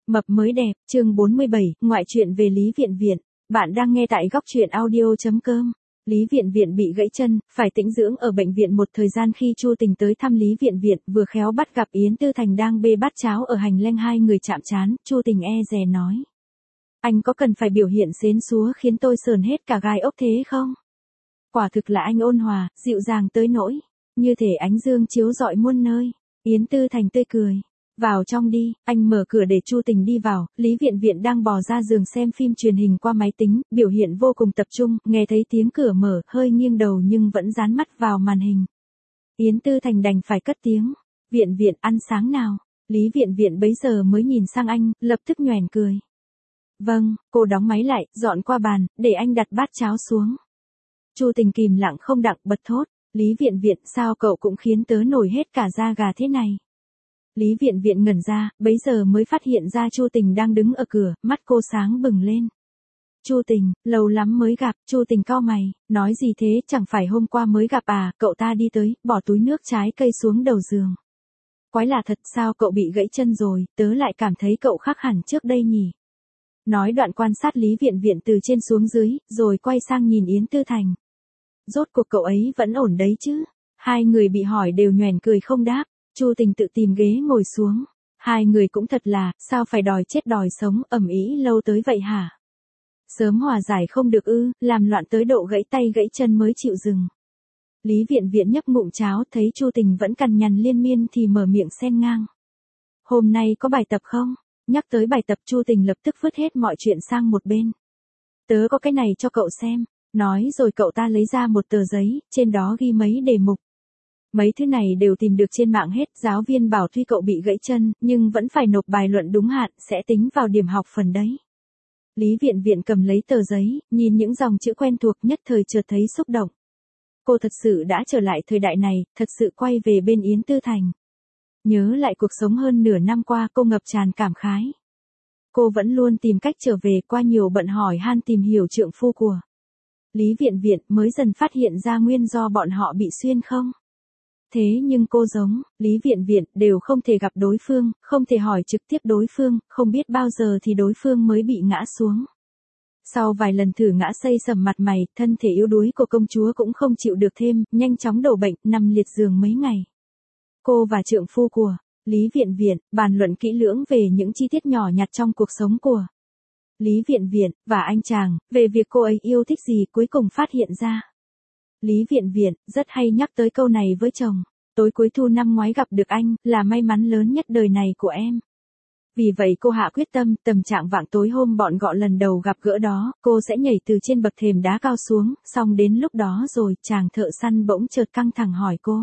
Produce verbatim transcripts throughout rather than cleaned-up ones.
Mập mới đẹp, chương bốn mươi bảy, ngoại truyện về Lý Viện Viện. Bạn đang nghe tại góc truyện audio chấm com. Lý Viện Viện bị gãy chân, phải tĩnh dưỡng ở bệnh viện một thời gian. Khi Chu Tình tới thăm Lý Viện Viện, vừa khéo bắt gặp Yến Tư Thành đang bê bát cháo ở hành lang, hai người chạm trán. Chu Tình e dè nói: anh có cần phải biểu hiện xến xúa khiến tôi sờn hết cả gai ốc thế không? Quả thực là anh ôn hòa, dịu dàng tới nỗi như thể ánh dương chiếu rọi muôn nơi. Yến Tư Thành tươi cười: vào trong đi. Anh mở cửa để Chu Tình đi vào. Lý Viện Viện đang bò ra giường xem phim truyền hình qua máy tính, biểu hiện vô cùng tập trung. Nghe thấy tiếng cửa mở, hơi nghiêng đầu nhưng vẫn dán mắt vào màn hình. Yến Tư Thành đành phải cất tiếng: Viện Viện, ăn sáng nào. Lý Viện Viện bấy giờ mới nhìn sang anh, lập tức nhoẻn cười. Vâng. Cô đóng máy lại, dọn qua bàn, để anh đặt bát cháo xuống. Chu Tình kìm lặng không đặng bật thốt: Lý Viện Viện, sao cậu cũng khiến tớ nổi hết cả da gà thế này? Lý Viện Viện ngẩn ra, bấy giờ mới phát hiện ra Chu Tình đang đứng ở cửa, mắt cô sáng bừng lên. Chu Tình, lâu lắm mới gặp. Chu Tình cau mày, nói gì thế, chẳng phải hôm qua mới gặp à? Cậu ta đi tới, bỏ túi nước trái cây xuống đầu giường. Quái lạ thật, sao cậu bị gãy chân rồi, tớ lại cảm thấy cậu khác hẳn trước đây nhỉ? Nói đoạn quan sát Lý Viện Viện từ trên xuống dưới, rồi quay sang nhìn Yến Tư Thành. Rốt cuộc cậu ấy vẫn ổn đấy chứ? Hai người bị hỏi đều nhoẻn cười không đáp. Chu Tình tự tìm ghế ngồi xuống. Hai người cũng thật là, sao phải đòi chết đòi sống, ầm ĩ lâu tới vậy hả? Sớm hòa giải không được ư, làm loạn tới độ gãy tay gãy chân mới chịu dừng. Lý Viện Viện nhấp ngụm cháo, thấy Chu Tình vẫn cằn nhằn liên miên thì mở miệng xen ngang. Hôm nay có bài tập không? Nhắc tới bài tập, Chu Tình lập tức vứt hết mọi chuyện sang một bên. Tớ có cái này cho cậu xem. Nói rồi cậu ta lấy ra một tờ giấy, trên đó ghi mấy đề mục. Mấy thứ này đều tìm được trên mạng hết. Giáo viên bảo tuy cậu bị gãy chân, nhưng vẫn phải nộp bài luận đúng hạn, sẽ tính vào điểm học phần đấy. Lý Viện Viện cầm lấy tờ giấy, nhìn những dòng chữ quen thuộc, nhất thời chợt thấy xúc động. Cô thật sự đã trở lại thời đại này, thật sự quay về bên Yến Tư Thành. Nhớ lại cuộc sống hơn nửa năm qua, cô ngập tràn cảm khái. Cô vẫn luôn tìm cách trở về, qua nhiều bận hỏi han tìm hiểu trượng phu của Lý Viện Viện, mới dần phát hiện ra nguyên do bọn họ bị xuyên không. Thế nhưng cô giống Lý Viện Viện đều không thể gặp đối phương, không thể hỏi trực tiếp đối phương, không biết bao giờ thì đối phương mới bị ngã xuống. Sau vài lần thử ngã xây sầm mặt mày, thân thể yếu đuối của công chúa cũng không chịu được thêm, nhanh chóng đổ bệnh, nằm liệt giường mấy ngày. Cô và trượng phu của Lý Viện Viện bàn luận kỹ lưỡng về những chi tiết nhỏ nhặt trong cuộc sống của Lý Viện Viện và anh chàng, về việc cô ấy yêu thích gì, cuối cùng phát hiện ra. Lý Viện Viện rất hay nhắc tới câu này với chồng. Tối cuối thu năm ngoái gặp được anh, là may mắn lớn nhất đời này của em. Vì vậy cô hạ quyết tâm, tầm trạng vạng tối hôm bọn gọ lần đầu gặp gỡ đó, cô sẽ nhảy từ trên bậc thềm đá cao xuống, xong đến lúc đó rồi, chàng thợ săn bỗng chợt căng thẳng hỏi cô.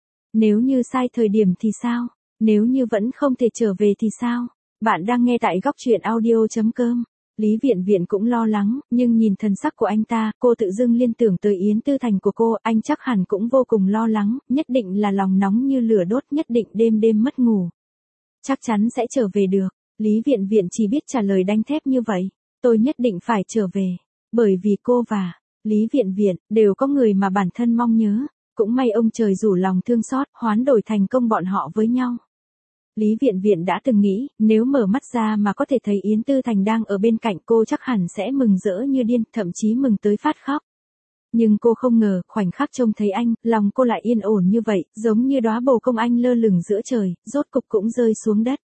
Nếu như sai thời điểm thì sao? Nếu như vẫn không thể trở về thì sao? Bạn đang nghe tại góc truyện audio chấm com. Lý Viện Viện cũng lo lắng, nhưng nhìn thần sắc của anh ta, cô tự dưng liên tưởng tới Yến Tư Thành của cô, anh chắc hẳn cũng vô cùng lo lắng, nhất định là lòng nóng như lửa đốt, nhất định đêm đêm mất ngủ. Chắc chắn sẽ trở về được. Lý Viện Viện chỉ biết trả lời đanh thép như vậy. Tôi nhất định phải trở về. Bởi vì cô và Lý Viện Viện đều có người mà bản thân mong nhớ. Cũng may ông trời rủ lòng thương xót, hoán đổi thành công bọn họ với nhau. Lý Viện Viện đã từng nghĩ, nếu mở mắt ra mà có thể thấy Yến Tư Thành đang ở bên cạnh cô chắc hẳn sẽ mừng rỡ như điên, thậm chí mừng tới phát khóc. Nhưng cô không ngờ, khoảnh khắc trông thấy anh, lòng cô lại yên ổn như vậy, giống như đóa bồ công anh lơ lửng giữa trời, rốt cục cũng rơi xuống đất.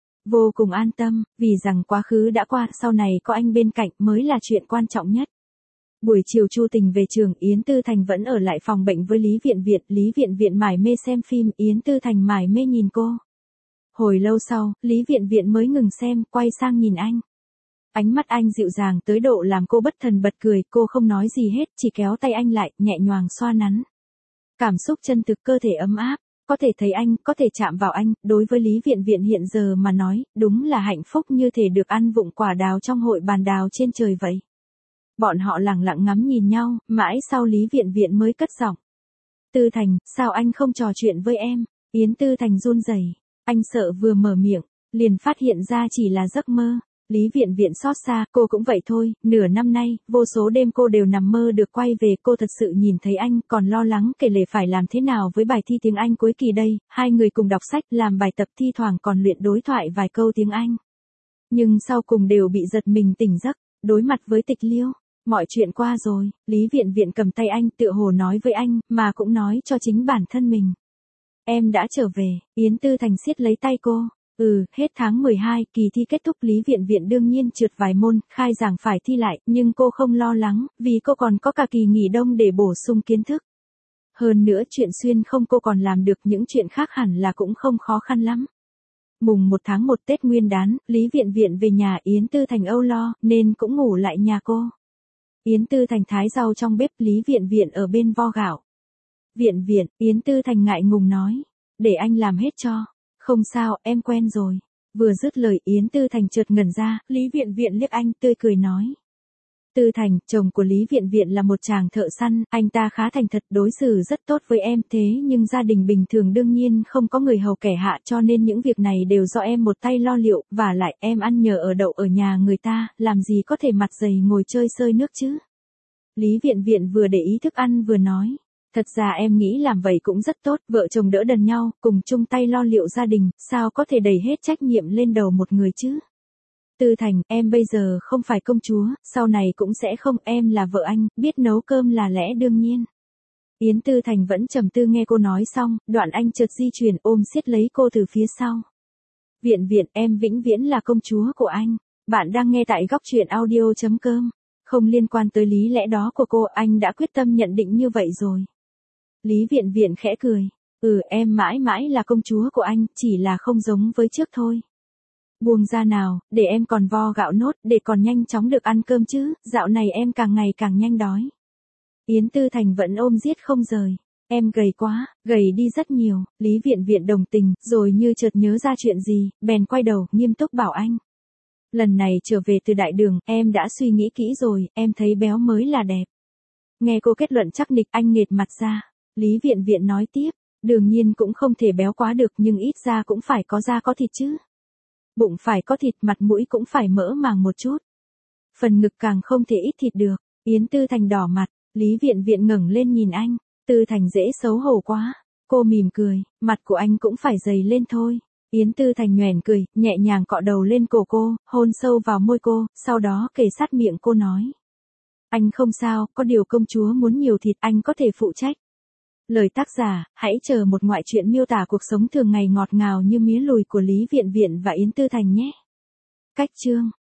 Vô cùng an tâm, vì rằng quá khứ đã qua, sau này có anh bên cạnh mới là chuyện quan trọng nhất. Buổi chiều Chu Tình về trường, Yến Tư Thành vẫn ở lại phòng bệnh với Lý Viện Viện. Lý Viện Viện mải mê xem phim, Yến Tư Thành mải mê nhìn cô. Hồi lâu sau, Lý Viện Viện mới ngừng xem, quay sang nhìn anh. Ánh mắt anh dịu dàng tới độ làm cô bất thần bật cười, cô không nói gì hết, chỉ kéo tay anh lại, nhẹ nhàng xoa nắn. Cảm xúc chân thực, cơ thể ấm áp, có thể thấy anh, có thể chạm vào anh, đối với Lý Viện Viện hiện giờ mà nói, đúng là hạnh phúc như thể được ăn vụng quả đào trong hội bàn đào trên trời vậy. Bọn họ lặng lặng ngắm nhìn nhau, mãi sau Lý Viện Viện mới cất giọng. Tư Thành, sao anh không trò chuyện với em? Yến Tư Thành run rẩy. Anh sợ vừa mở miệng, liền phát hiện ra chỉ là giấc mơ. Lý Viện Viện xót xa, cô cũng vậy thôi, nửa năm nay, vô số đêm cô đều nằm mơ được quay về, cô thật sự nhìn thấy anh, còn lo lắng kể lể phải làm thế nào với bài thi tiếng Anh cuối kỳ đây, hai người cùng đọc sách, làm bài tập thi thoảng còn luyện đối thoại vài câu tiếng Anh. Nhưng sau cùng đều bị giật mình tỉnh giấc, đối mặt với Tịch Liêu. Mọi chuyện qua rồi, Lý Viện Viện cầm tay anh tựa hồ nói với anh, mà cũng nói cho chính bản thân mình. Em đã trở về, Yến Tư Thành siết lấy tay cô. Ừ, hết tháng mười hai, kỳ thi kết thúc Lý Viện Viện đương nhiên trượt vài môn, khai giảng phải thi lại, nhưng cô không lo lắng, vì cô còn có cả kỳ nghỉ đông để bổ sung kiến thức. Hơn nữa chuyện xuyên không cô còn làm được, những chuyện khác hẳn là cũng không khó khăn lắm. Mùng một tháng một Tết Nguyên đán, Lý Viện Viện về nhà Yến Tư Thành âu lo, nên cũng ngủ lại nhà cô. Yến Tư Thành thái rau trong bếp, Lý Viện Viện ở bên vo gạo. Viện Viện, Yến Tư Thành ngại ngùng nói. Để anh làm hết cho. Không sao, em quen rồi. Vừa dứt lời Yến Tư Thành chợt ngẩn ra, Lý Viện Viện liếc anh tươi cười nói. Tư Thành, chồng của Lý Viện Viện là một chàng thợ săn, anh ta khá thành thật, đối xử rất tốt với em, thế nhưng gia đình bình thường đương nhiên không có người hầu kẻ hạ, cho nên những việc này đều do em một tay lo liệu, và lại em ăn nhờ ở đậu ở nhà người ta, làm gì có thể mặt dày ngồi chơi sơi nước chứ. Lý Viện Viện vừa để ý thức ăn vừa nói. Thật ra em nghĩ làm vậy cũng rất tốt, vợ chồng đỡ đần nhau, cùng chung tay lo liệu gia đình, sao có thể đẩy hết trách nhiệm lên đầu một người chứ. Tư Thành, em bây giờ không phải công chúa, sau này cũng sẽ không, em là vợ anh, biết nấu cơm là lẽ đương nhiên. Yến Tư Thành vẫn trầm tư nghe cô nói xong, đoạn anh chợt di chuyển ôm siết lấy cô từ phía sau. Viện Viện, em vĩnh viễn là công chúa của anh. Bạn đang nghe tại góc truyện audio chấm com. Không liên quan tới lý lẽ đó của cô, anh đã quyết tâm nhận định như vậy rồi. Lý Viện Viện khẽ cười. Ừ, em mãi mãi là công chúa của anh, chỉ là không giống với trước thôi. Buông ra nào, để em còn vo gạo nốt, để còn nhanh chóng được ăn cơm chứ, dạo này em càng ngày càng nhanh đói. Yến Tư Thành vẫn ôm giết không rời. Em gầy quá, gầy đi rất nhiều, Lý Viện Viện đồng tình, rồi như chợt nhớ ra chuyện gì, bèn quay đầu, nghiêm túc bảo anh. Lần này trở về từ đại đường, em đã suy nghĩ kỹ rồi, em thấy béo mới là đẹp. Nghe cô kết luận chắc nịch, anh nghệt mặt ra. Lý Viện Viện nói tiếp, đương nhiên cũng không thể béo quá được, nhưng ít ra cũng phải có da có thịt chứ. Bụng phải có thịt, mặt mũi cũng phải mỡ màng một chút. Phần ngực càng không thể ít thịt được. Yến Tư Thành đỏ mặt, Lý Viện Viện ngẩng lên nhìn anh. Tư Thành dễ xấu hổ quá. Cô mỉm cười, mặt của anh cũng phải dày lên thôi. Yến Tư Thành nhoẻn cười, nhẹ nhàng cọ đầu lên cổ cô, hôn sâu vào môi cô, sau đó kề sát miệng cô nói. Anh không sao, có điều công chúa muốn nhiều thịt, anh có thể phụ trách. Lời tác giả, hãy chờ một ngoại truyện miêu tả cuộc sống thường ngày ngọt ngào như mía lùi của Lý Viện Viện và Yến Tư Thành nhé. Cách chương